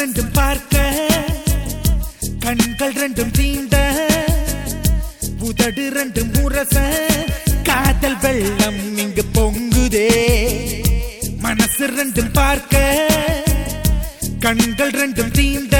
ரெண்டும் பார்க்க கண்கள் ரெண்டும் தீண்ட உதடு ரெண்டும் முரச காதல் வெள்ளம் இங்கு பொங்குதே. மனசு ரெண்டும் பார்க்க கண்கள் ரெண்டும் தீண்ட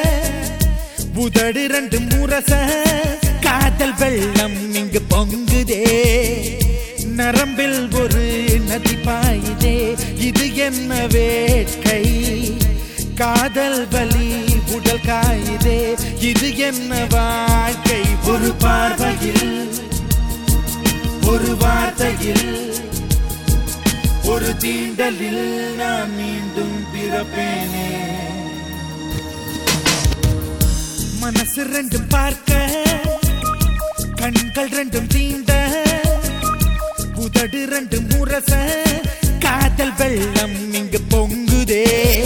உதடு ரெண்டும் முரச காதல் வெள்ளம் இங்கு பொங்குதே. நரம்பில் ஒரு நதி பாயுதே, இது என்ன வேட்கை? காதல் வலி உடல் காயுதே, இது என்ன வாழ்க்கை? ஒரு பார்வையில் ஒரு வார்த்தையில் ஒரு தீண்டலில் நான் மீண்டும் பிறப்பேனே. மனசு ரெண்டும் பார்க்க கண்கள் ரெண்டும் தீண்ட உதடு ரெண்டும் முரச காதல் வெள்ளம் இங்கு பொங்குதே.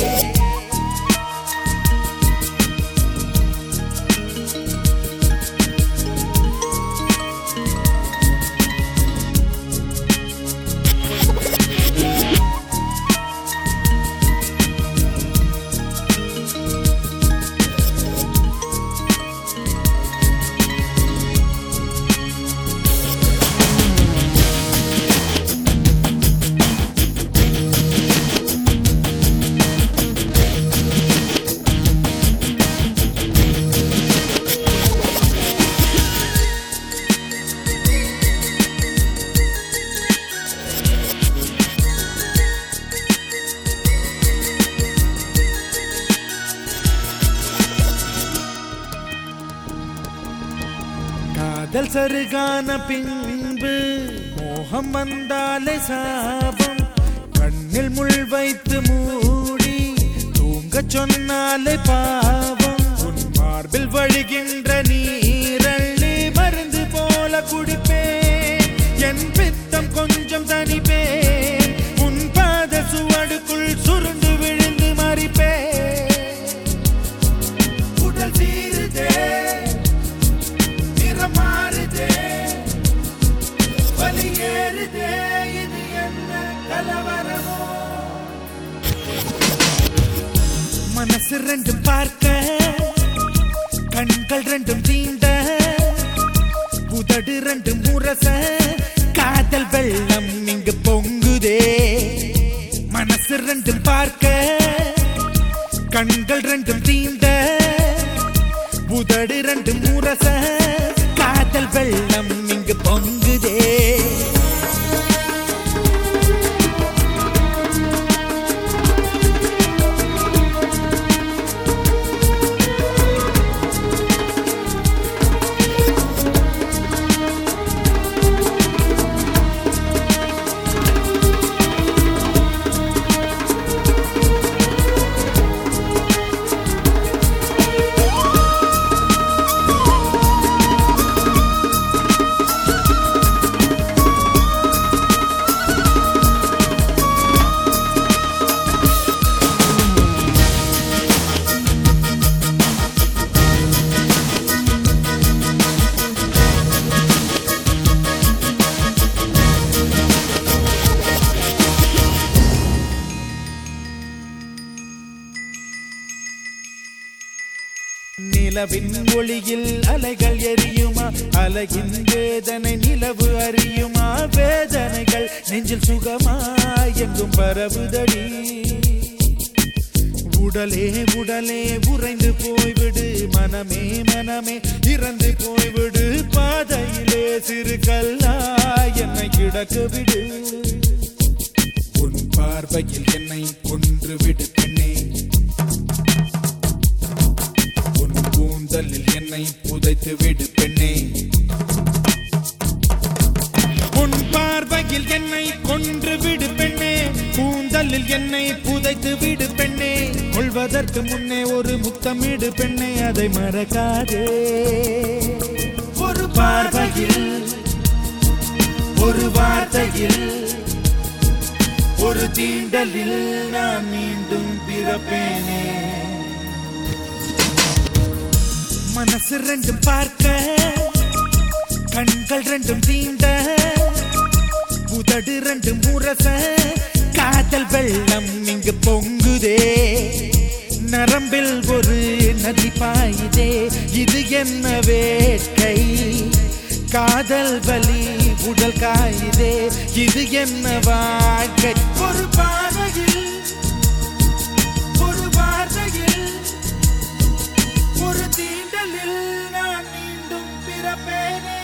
காதல் சருகான பின்பு மோகம் வந்தாலே சாபம். கண்ணில் முள் வைத்து மூடி தூங்க சொன்னாலே பாவம். உன் மார்பில் வழிகின்ற நீரள்ளி மருந்து போல குடிப்பேன். என் பித்தம் கொஞ்சம் தனிப்பேன். உன் பாத சுவடுக்குள் சுருண்டு விழுந்து மறிப்பேன். உடல் சீருதே, மாறுதே, வலி ஏறுதே, இது என்ன கலவரமோ? மனசு ரெண்டும் பார்க்க கண்கள் ரெண்டும் தீண்ட உதடு ரெண்டும் முரச காதல் வெள்ளம் இங்கு பொங்குதே. மனசு ரெண்டும் பார்க்க கண்கள் ரெண்டும் தீண்ட உதடு ரெண்டும் முரச காதல் வெள்ளம் இங்கு பொங்குதே. நிலவின் ஒளியில் அலைகள் எரியுமா? அலையின் வேதனை நிலவு அறியுமா? வேதனைகள் நெஞ்சில் சுகமா எங்கும் பரவுதடி. உடலே உடலே உறைந்து போய்விடு, மனமே மனமே இறந்து போய்விடு. பாதையிலே சிறு கல்லா என்னை கிடக்க விடு. உன் பார்வையில் என்னை கொன்று விடு பெண்ணே. கூந்தலில் என்னை புதைத்து விடு பெண்ணே. உன் பார்வையில் என்னை கொன்று விடு பெண்ணே. கூந்தலில் என்னை புதைத்து விடு பெண்ணே. கொள்வதற்கு முன்னே ஒரு முத்தமிடு பெண்ணே, அதை மறக்காதே. ஒரு பார்வையில் ஒரு வார்த்தையில் ஒரு தீண்டலில் நான் மீண்டும் பிறப்பேனே. மனசு ரெண்டும் பார்க்க கண்கள் ரெண்டும் தீண்ட உதடு ரெண்டும் முரச காதல் வெள்ளம் இங்கு பொங்குதே. நரம்பில் ஒரு நதி பாயுதே, இது என்ன வேட்கை? காதல் வலி உடல் காயுதே, இது என்ன வாழ்க்கை? ஒரு பார்வையில், ஒரு வார்த்தையில், ஒரு தீண்டலில் நான் மீண்டும் பிறப்பேனே.